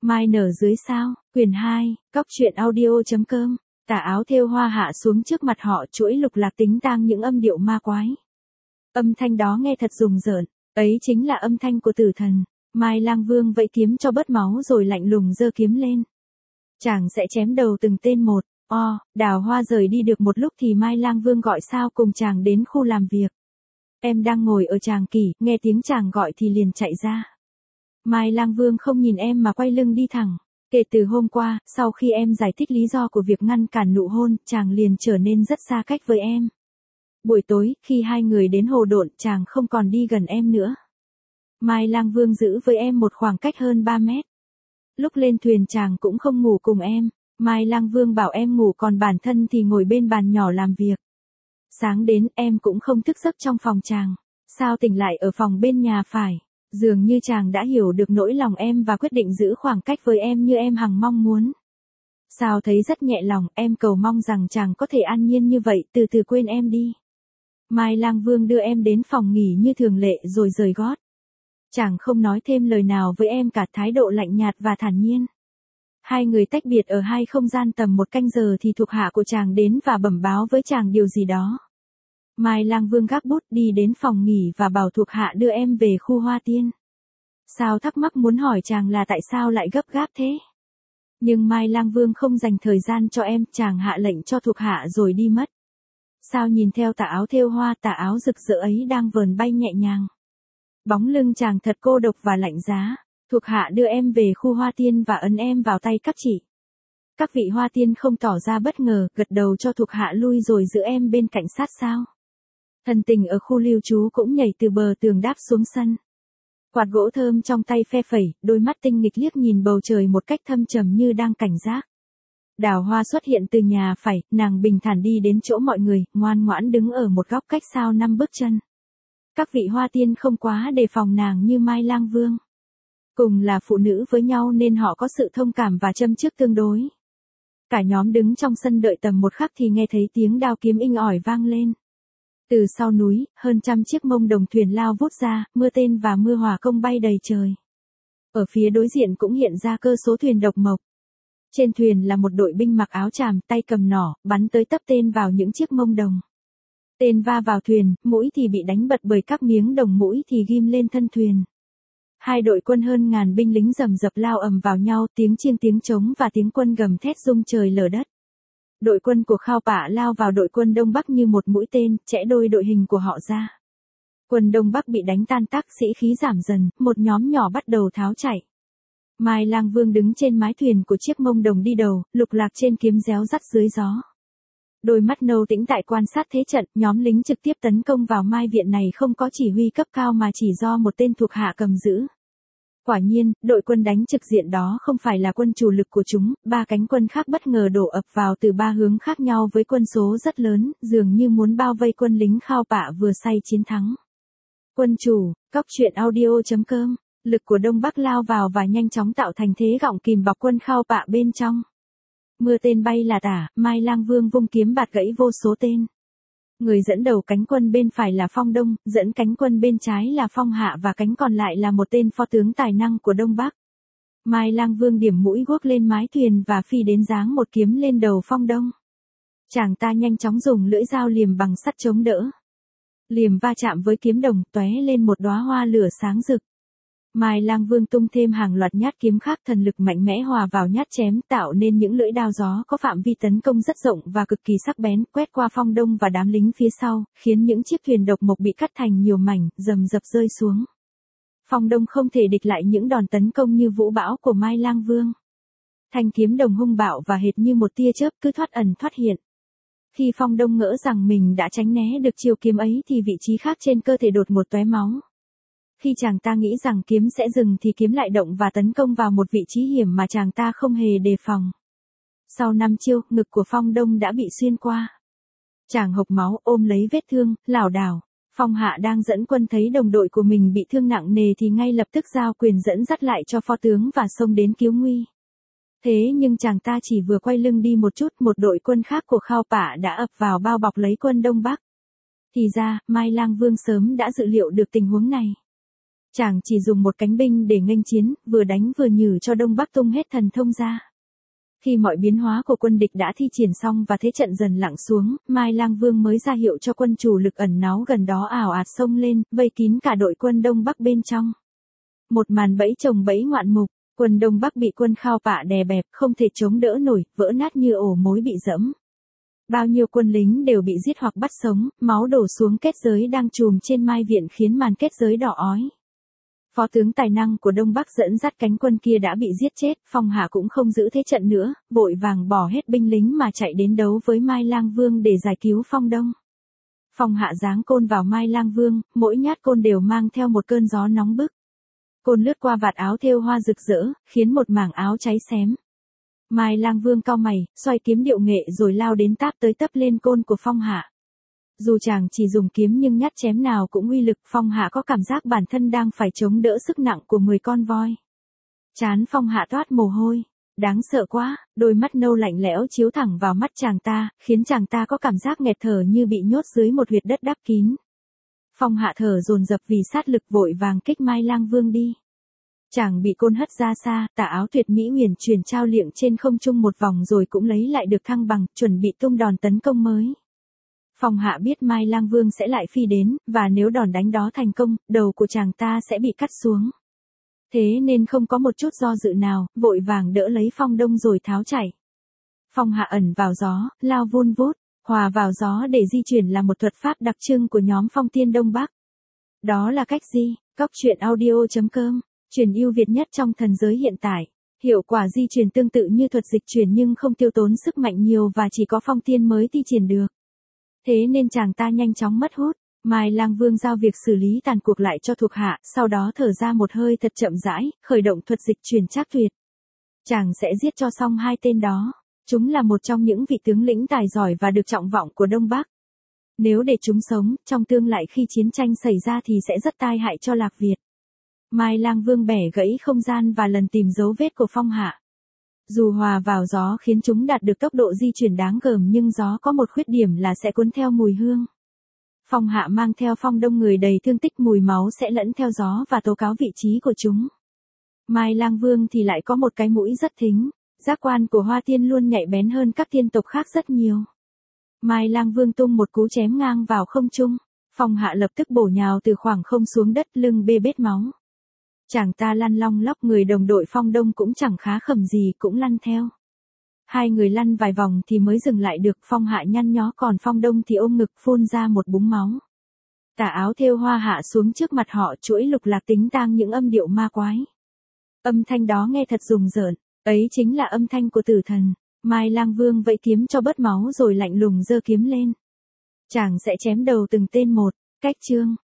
Mai nở dưới sao, quyển 2, coctruyện audio.com. Tà áo thêu hoa hạ xuống trước mặt họ chuỗi lục lạc tính tang những âm điệu ma quái. Âm thanh đó nghe thật rùng rợn, ấy chính là âm thanh của tử thần. Mai Lang Vương vẫy kiếm cho bớt máu rồi lạnh lùng giơ kiếm lên. Chàng sẽ chém đầu từng tên một. Đào Hoa rời đi được một lúc thì Mai Lang Vương gọi Sao cùng chàng đến khu làm việc. Em đang ngồi ở tràng kỷ, nghe tiếng chàng gọi thì liền chạy ra. Mai Lang Vương không nhìn em mà quay lưng đi thẳng. Kể từ hôm qua, sau khi em giải thích lý do của việc ngăn cản nụ hôn, chàng liền trở nên rất xa cách với em. Buổi tối, khi hai người đến Hồ Độn, chàng không còn đi gần em nữa. Mai Lang Vương giữ với em một khoảng cách hơn 3 mét. Lúc lên thuyền chàng cũng không ngủ cùng em. Mai Lang Vương bảo em ngủ còn bản thân thì ngồi bên bàn nhỏ làm việc. Sáng đến em cũng không thức giấc trong phòng chàng. Sao tỉnh lại ở phòng bên nhà phải. Dường như chàng đã hiểu được nỗi lòng em và quyết định giữ khoảng cách với em như em hằng mong muốn. Sao thấy rất nhẹ lòng, em cầu mong rằng chàng có thể an nhiên như vậy, từ từ quên em đi. Mai Lang Vương đưa em đến phòng nghỉ như thường lệ rồi rời gót. Chàng không nói thêm lời nào với em cả, thái độ lạnh nhạt và thản nhiên. Hai người tách biệt ở hai không gian tầm 1 canh giờ thì thuộc hạ của chàng đến và bẩm báo với chàng điều gì đó. Mai Lang Vương gác bút đi đến phòng nghỉ và bảo thuộc hạ đưa em về khu Hoa Tiên. Sao thắc mắc muốn hỏi chàng là tại sao lại gấp gáp thế. Nhưng Mai Lang Vương không dành thời gian cho em, chàng hạ lệnh cho thuộc hạ rồi đi mất. Sao nhìn theo tà áo thêu hoa, tà áo rực rỡ ấy đang vờn bay nhẹ nhàng. Bóng lưng chàng thật cô độc và lạnh giá. Thuộc hạ đưa em về khu Hoa Tiên và ấn em vào tay các chị. Các vị Hoa Tiên không tỏ ra bất ngờ, gật đầu cho thuộc hạ lui rồi giữ em bên cạnh sát sao. Thần tình ở khu lưu trú cũng nhảy từ bờ tường đáp xuống sân. Quạt gỗ thơm trong tay phe phẩy, đôi mắt tinh nghịch liếc nhìn bầu trời một cách thâm trầm như đang cảnh giác. Đào Hoa xuất hiện từ nhà phải, nàng bình thản đi đến chỗ mọi người, ngoan ngoãn đứng ở một góc cách Sao 5 bước chân. Các vị Hoa Tiên không quá đề phòng nàng như Mai Lang Vương. Cùng là phụ nữ với nhau nên họ có sự thông cảm và châm chước tương đối. Cả nhóm đứng trong sân đợi tầm một khắc thì nghe thấy tiếng đao kiếm inh ỏi vang lên. Từ sau núi, hơn trăm chiếc mông đồng thuyền lao vút ra, mưa tên và mưa hỏa công bay đầy trời. Ở phía đối diện cũng hiện ra cơ số thuyền độc mộc. Trên thuyền là một đội binh mặc áo tràm, tay cầm nỏ, bắn tới tấp tên vào những chiếc mông đồng. Tên va vào thuyền, mũi thì bị đánh bật bởi các miếng đồng, mũi thì ghim lên thân thuyền. Hai đội quân hơn ngàn binh lính rầm rập lao ầm vào nhau, tiếng chiêng tiếng trống và tiếng quân gầm thét rung trời lở đất. Đội quân của Khao Pạ lao vào đội quân Đông Bắc như một mũi tên, chẽ đôi đội hình của họ ra. Quân Đông Bắc bị đánh tan tác, sĩ khí giảm dần, một nhóm nhỏ bắt đầu tháo chạy. Mai Lang Vương đứng trên mái thuyền của chiếc mông đồng đi đầu, lục lạc trên kiếm réo rắt dưới gió. Đôi mắt nâu tĩnh tại quan sát thế trận, nhóm lính trực tiếp tấn công vào Mai Viện này không có chỉ huy cấp cao mà chỉ do một tên thuộc hạ cầm giữ. Quả nhiên, đội quân đánh trực diện đó không phải là quân chủ lực của chúng, 3 cánh quân khác bất ngờ đổ ập vào từ 3 hướng khác nhau với quân số rất lớn, dường như muốn bao vây quân lính Khao Pạ vừa say chiến thắng. Quân chủ, coctruyện audio.com, lực của Đông Bắc lao vào và nhanh chóng tạo thành thế gọng kìm bọc quân Khao Pạ bên trong. Mưa tên bay là tả, Mai Lang Vương vung kiếm bạt gãy vô số tên. Người dẫn đầu cánh quân bên phải là Phong Đông, dẫn cánh quân bên trái là Phong Hạ và cánh còn lại là một tên phó tướng tài năng của Đông Bắc. Mai Lang Vương điểm mũi guốc lên mái thuyền và phi đến giáng một kiếm lên đầu Phong Đông. Chàng ta nhanh chóng dùng lưỡi dao liềm bằng sắt chống đỡ. Liềm va chạm với kiếm đồng, tóe lên một đóa hoa lửa sáng rực. Mai Lang Vương tung thêm hàng loạt nhát kiếm khác, thần lực mạnh mẽ hòa vào nhát chém, tạo nên những lưỡi đao gió có phạm vi tấn công rất rộng và cực kỳ sắc bén, quét qua Phong Đông và đám lính phía sau, khiến những chiếc thuyền độc mộc bị cắt thành nhiều mảnh, rầm rập rơi xuống. Phong Đông không thể địch lại những đòn tấn công như vũ bão của Mai Lang Vương. Thanh kiếm đồng hung bạo và hệt như một tia chớp cứ thoát ẩn thoát hiện. Khi Phong Đông ngỡ rằng mình đã tránh né được chiêu kiếm ấy thì vị trí khác trên cơ thể đột ngột tóe máu. Khi chàng ta nghĩ rằng kiếm sẽ dừng thì kiếm lại động và tấn công vào một vị trí hiểm mà chàng ta không hề đề phòng. Sau 5 chiêu, ngực của Phong Đông đã bị xuyên qua. Chàng hộc máu ôm lấy vết thương, lảo đảo. Phong Hạ đang dẫn quân thấy đồng đội của mình bị thương nặng nề thì ngay lập tức giao quyền dẫn dắt lại cho phó tướng và xông đến cứu nguy. Thế nhưng chàng ta chỉ vừa quay lưng đi một chút, một đội quân khác của Khao Pạ đã ập vào bao bọc lấy quân Đông Bắc. Thì ra, Mai Lang Vương sớm đã dự liệu được tình huống này. Chàng chỉ dùng một cánh binh để nghênh chiến, vừa đánh vừa nhử cho Đông Bắc tung hết thần thông ra. Khi mọi biến hóa của quân địch đã thi triển xong và thế trận dần lặng xuống, Mai Lang Vương mới ra hiệu cho quân chủ lực ẩn náu gần đó ảo ạt xông lên, vây kín cả đội quân Đông Bắc bên trong. Một màn bẫy chồng bẫy ngoạn mục, quân Đông Bắc bị quân Khao Pạ đè bẹp, không thể chống đỡ nổi, vỡ nát như ổ mối bị dẫm. Bao nhiêu quân lính đều bị giết hoặc bắt sống, máu đổ xuống kết giới đang trùm trên mai viện khiến màn kết giới đỏ ói. Phó tướng tài năng của Đông Bắc dẫn dắt cánh quân kia đã bị giết chết, Phong Hạ cũng không giữ thế trận nữa, vội vàng bỏ hết binh lính mà chạy đến đấu với Mai Lang Vương để giải cứu Phong Đông. Phong Hạ giáng côn vào Mai Lang Vương, mỗi nhát côn đều mang theo một cơn gió nóng bức. Côn lướt qua vạt áo thêu hoa rực rỡ, khiến một mảng áo cháy xém. Mai Lang Vương cau mày, xoay kiếm điệu nghệ rồi lao đến táp tới tấp lên côn của Phong Hạ. Dù chàng chỉ dùng kiếm nhưng nhát chém nào cũng uy lực, Phong Hạ có cảm giác bản thân đang phải chống đỡ sức nặng của 10 con voi. Trán Phong Hạ toát mồ hôi. Đáng sợ quá, đôi mắt nâu lạnh lẽo chiếu thẳng vào mắt chàng ta, khiến chàng ta có cảm giác nghẹt thở như bị nhốt dưới một huyệt đất đắp kín. Phong Hạ thở dồn dập vì sát lực, vội vàng kích Mai Lang Vương đi. Chàng bị côn hất ra xa, tà áo tuyệt mỹ huyền chuyển trao liệng trên không trung một vòng rồi cũng lấy lại được thăng bằng, chuẩn bị tung đòn tấn công mới. Phong Hạ biết Mai Lang Vương sẽ lại phi đến, và nếu đòn đánh đó thành công, đầu của chàng ta sẽ bị cắt xuống. Thế nên không có một chút do dự nào, vội vàng đỡ lấy Phong Đông rồi tháo chạy. Phong Hạ ẩn vào gió, lao vun vút, hòa vào gió để di chuyển là một thuật pháp đặc trưng của nhóm Phong Tiên Đông Bắc. Đó là cách gì? Cóc truyện audio.com, truyền yêu Việt nhất trong thần giới hiện tại. Hiệu quả di chuyển tương tự như thuật dịch chuyển nhưng không tiêu tốn sức mạnh nhiều và chỉ có Phong Tiên mới thi triển được. Thế nên chàng ta nhanh chóng mất hút. Mai Lang Vương giao việc xử lý tàn cuộc lại cho thuộc hạ, sau đó thở ra một hơi thật chậm rãi, khởi động thuật dịch chuyển trác tuyệt. Chàng sẽ giết cho xong hai tên đó. Chúng là một trong những vị tướng lĩnh tài giỏi và được trọng vọng của Đông Bắc. Nếu để chúng sống, trong tương lai khi chiến tranh xảy ra thì sẽ rất tai hại cho Lạc Việt. Mai Lang Vương bẻ gãy không gian và lần tìm dấu vết của Phong Hạ. Dù hòa vào gió khiến chúng đạt được tốc độ di chuyển đáng gờm nhưng gió có một khuyết điểm là sẽ cuốn theo mùi hương. Phong Hạ mang theo Phong Đông người đầy thương tích, mùi máu sẽ lẫn theo gió và tố cáo vị trí của chúng. Mai Lang Vương thì lại có một cái mũi rất thính, giác quan của Hoa Tiên luôn nhạy bén hơn các tiên tộc khác rất nhiều. Mai Lang Vương tung một cú chém ngang vào không trung, Phong Hạ lập tức bổ nhào từ khoảng không xuống đất, lưng bê bết máu. Chàng ta lăn long lóc, người đồng đội Phong Đông cũng chẳng khá khẩm gì cũng lăn theo. Hai người lăn vài vòng thì mới dừng lại được, Phong Hạ nhăn nhó còn Phong Đông thì ôm ngực phun ra một búng máu. Tà áo thêu hoa hạ xuống trước mặt họ, chuỗi lục lạc tính tang những âm điệu ma quái. Âm thanh đó nghe thật rùng rợn, ấy chính là âm thanh của tử thần. Mai Lang Vương vẫy kiếm cho bớt máu rồi lạnh lùng giơ kiếm lên. Chàng sẽ chém đầu từng tên một. Cách chương